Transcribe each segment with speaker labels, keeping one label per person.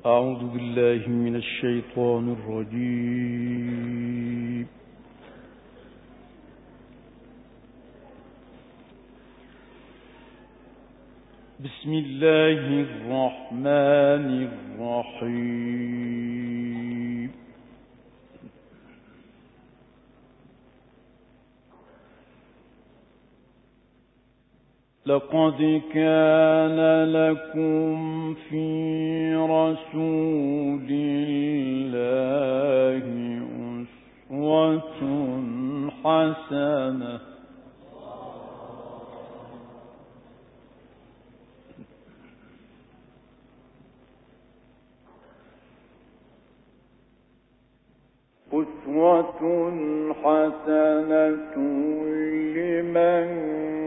Speaker 1: أعوذ بالله من الشيطان الرجيم. بسم الله الرحمن الرحيم. لقد كان لكم في رسول الله أسوة حسنة لمن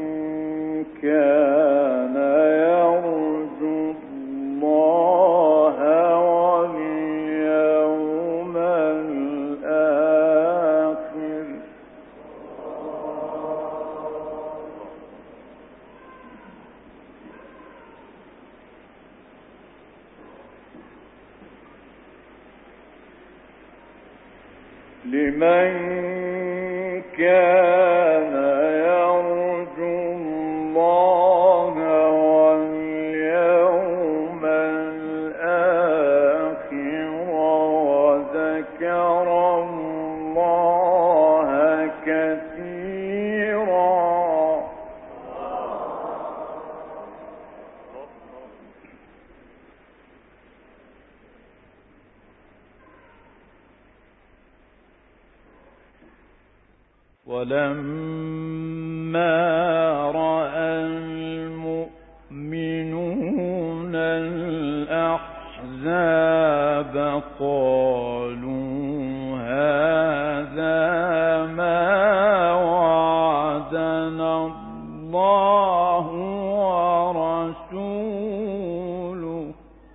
Speaker 1: كان يرجو الله واليوم الآخر وذكر الله كثيرا. ولما رأى المؤمنون الأحزاب قالوا هذا ما وعدنا الله ورسوله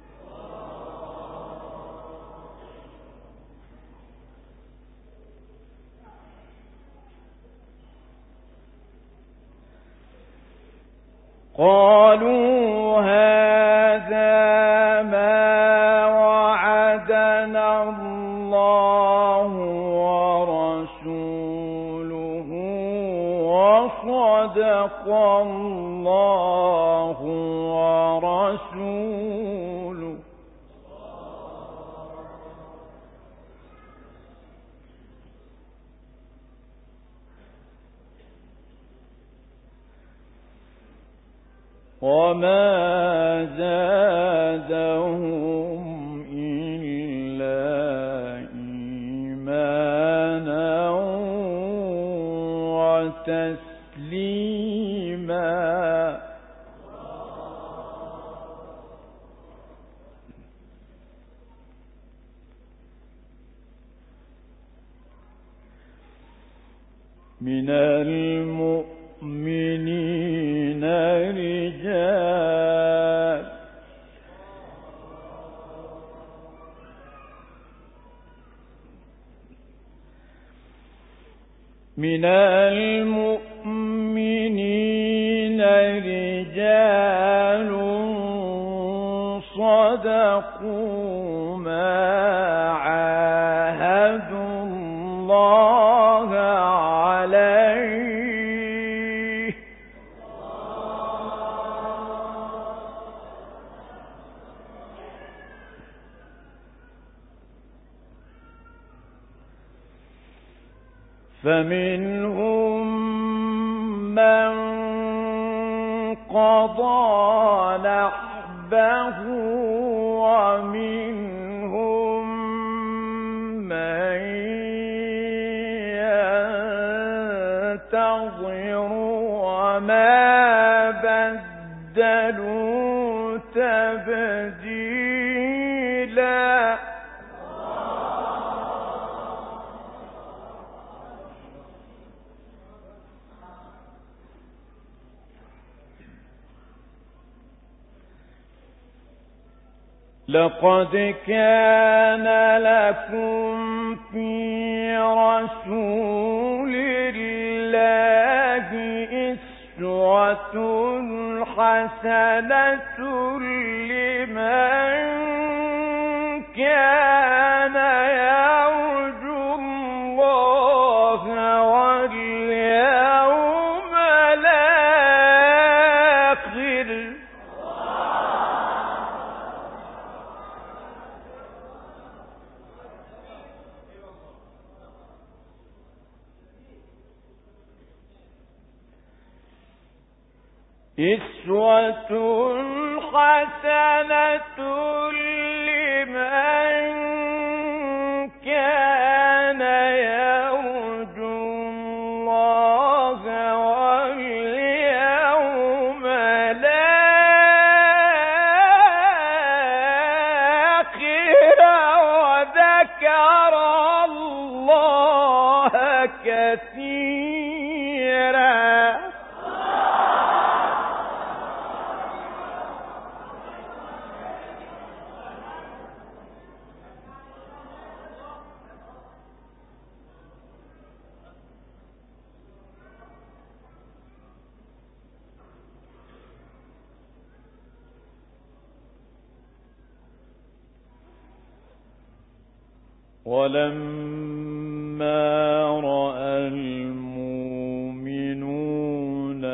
Speaker 1: وصدق الله ورسوله. وما زادهم إلا إيمانا وتسليما. من المؤمنين رجال صدقوا ما عاهدوا الله عليه فمنهم من قضى نحبه ومنهم من ينتظر وما بدلوا تبديلا. لقد كان لكم في رسول الله أسوة حسنة لمن كان يرجو الله واليوم الآخر أسوة حسنة لمن كان يرجو الله واليوم الآخر وذكر الله كثيرا ولما رأى المؤمنون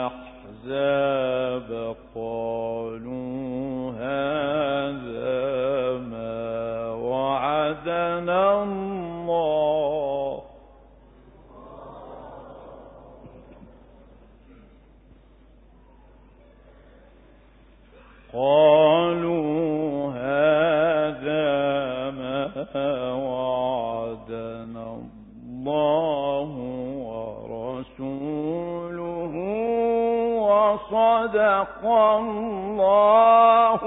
Speaker 1: الأحزاب قالوا هذا ما وعدنا الله وعدنا الله ورسوله وصدق الله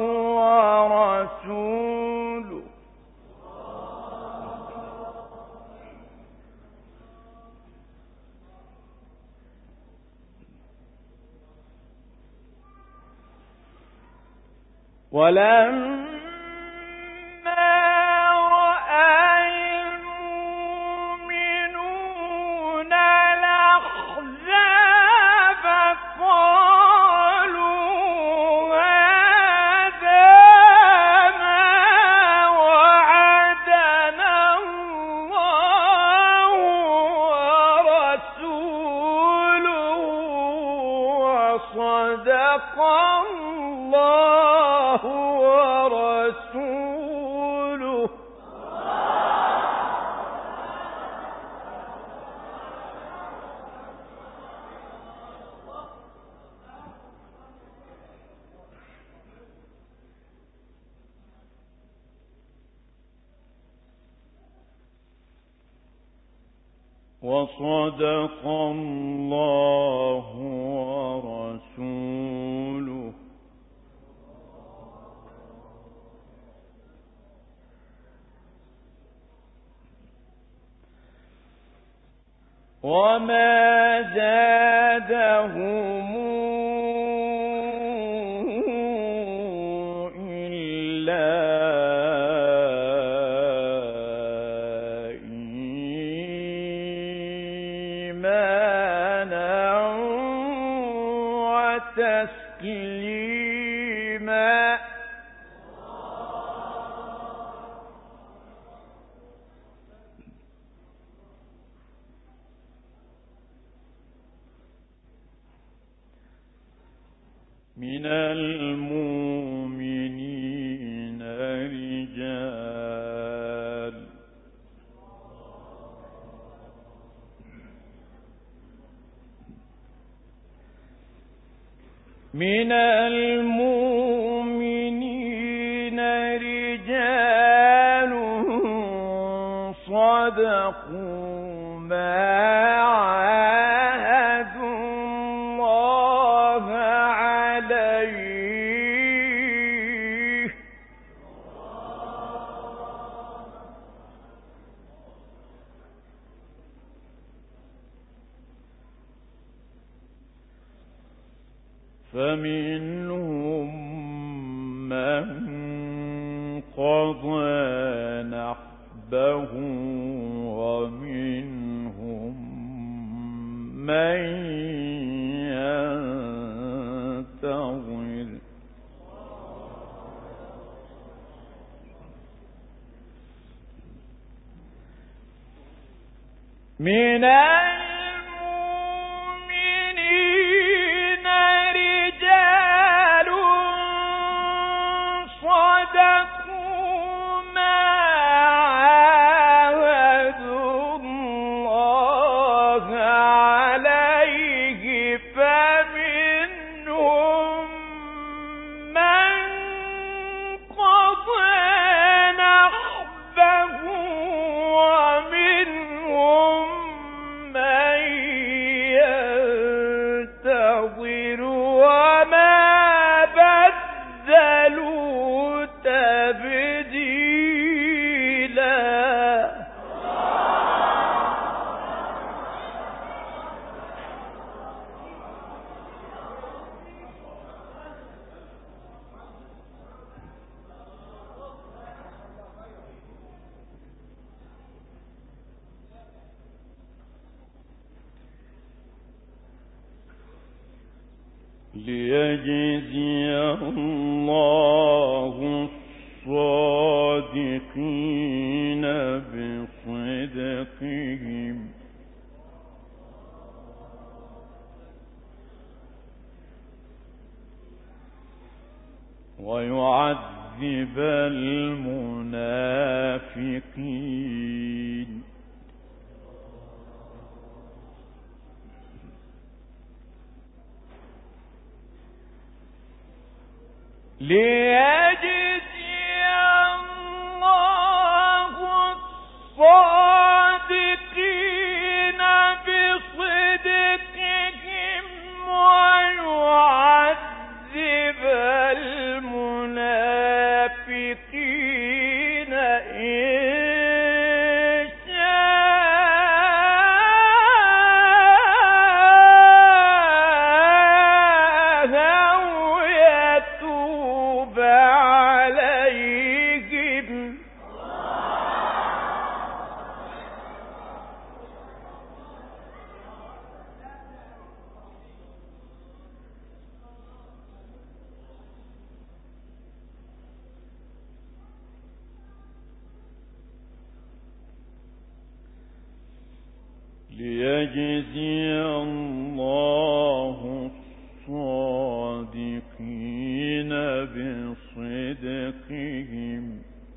Speaker 1: ورسوله ولما رأى المؤمنون الأحزاب قالوا هذا ما وعدنا الله ورسوله وصدق الله ورسوله وصدق الله ورسوله وما زادهم إلا إيمانا وتسليما من المؤمنين رجال من المؤمنين رجال صدقوا ما عاهدوا الله عليه فمنهم من قضى نحبه ومنهم من ينتظر من المؤمنين رجال صدقوا ما عاهدوا الله عليه فمنهم من قضى نحبه ومنهم من ينتظر وما بدلوا تبديلا. ليجزي الله الصادقين بصدقهم ويعذب المنافقين. ليجزي الله الصادقين بصدقهم ويعذب المنافقين إن شاء أو يتوب عليهم. ليجزي الله الصادقين بصدقهم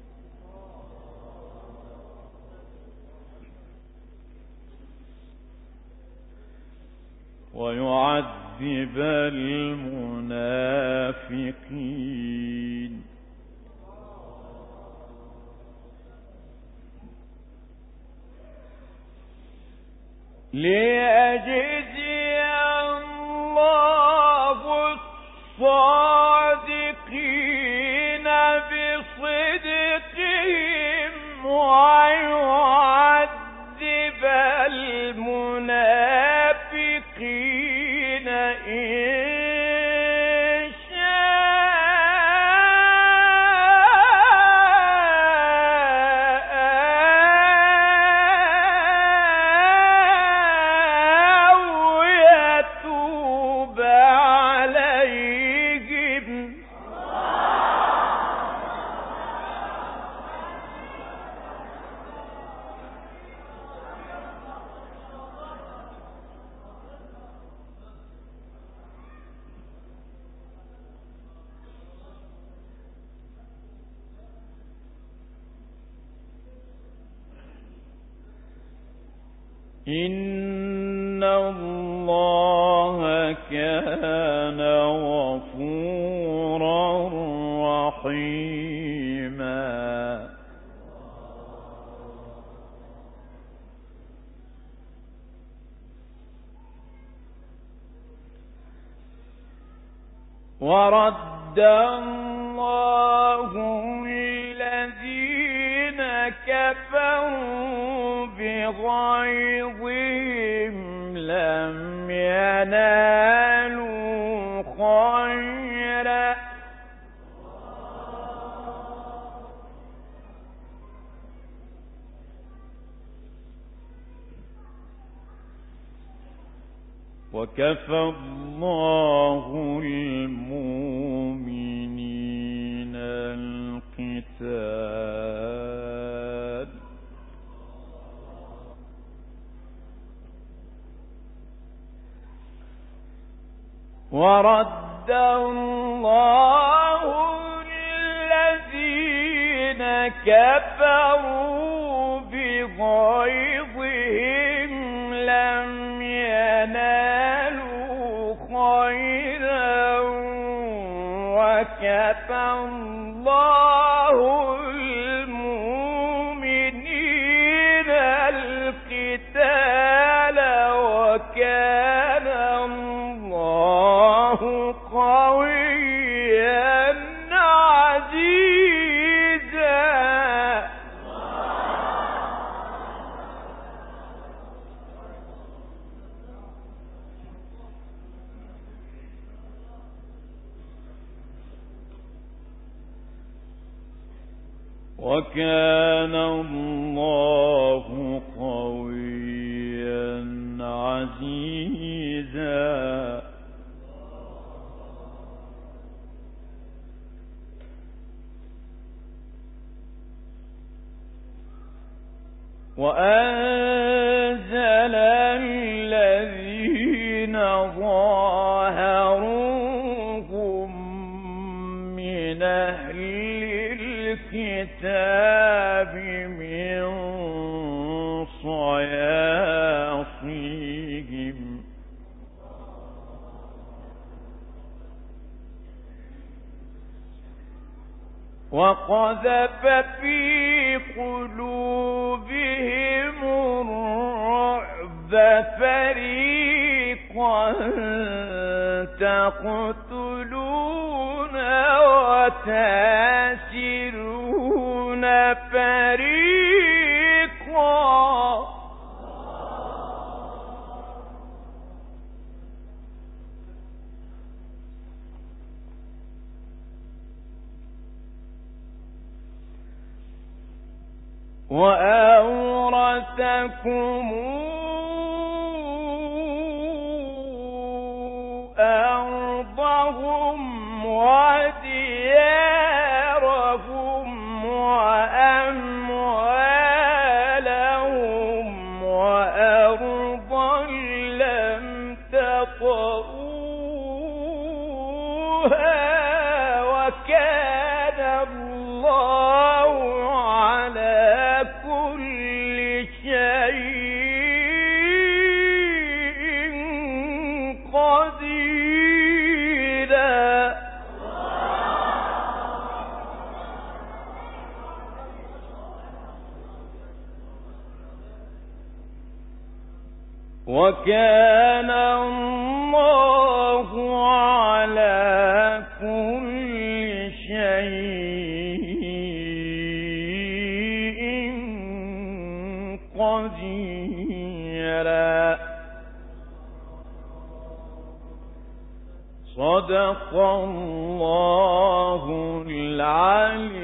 Speaker 1: ويعذب المنافقين. ليجزي الله الصادقين بصدقهم ويعذب المنافقين إن شاء أو يتوب عليهم. إن الله كان غفورا رحيما. ورد الله الذين كفروا بغيظهم لم ينالوا خيرا وكفى الله المؤمنين القتال ورد الله الذين كفروا بغيظهم لم ينالوا خيرا وكفى الله المؤمنين القتال وكان الله قويا عزيزا. وكان الله قويا عزيزا. وأنزل الذين ظاهروهم من أهل الكتاب من صياصيهم وقذف في قلوبهم الرعب فريقا تقتلون وتاسرون فريقا. وأورثكم أرضهم وديارهم وأموالهم وأرضا لم تطئوها وكان الله على كل شيء قديرا. وكان الله على كل شيء قديرا. صدق الله العلي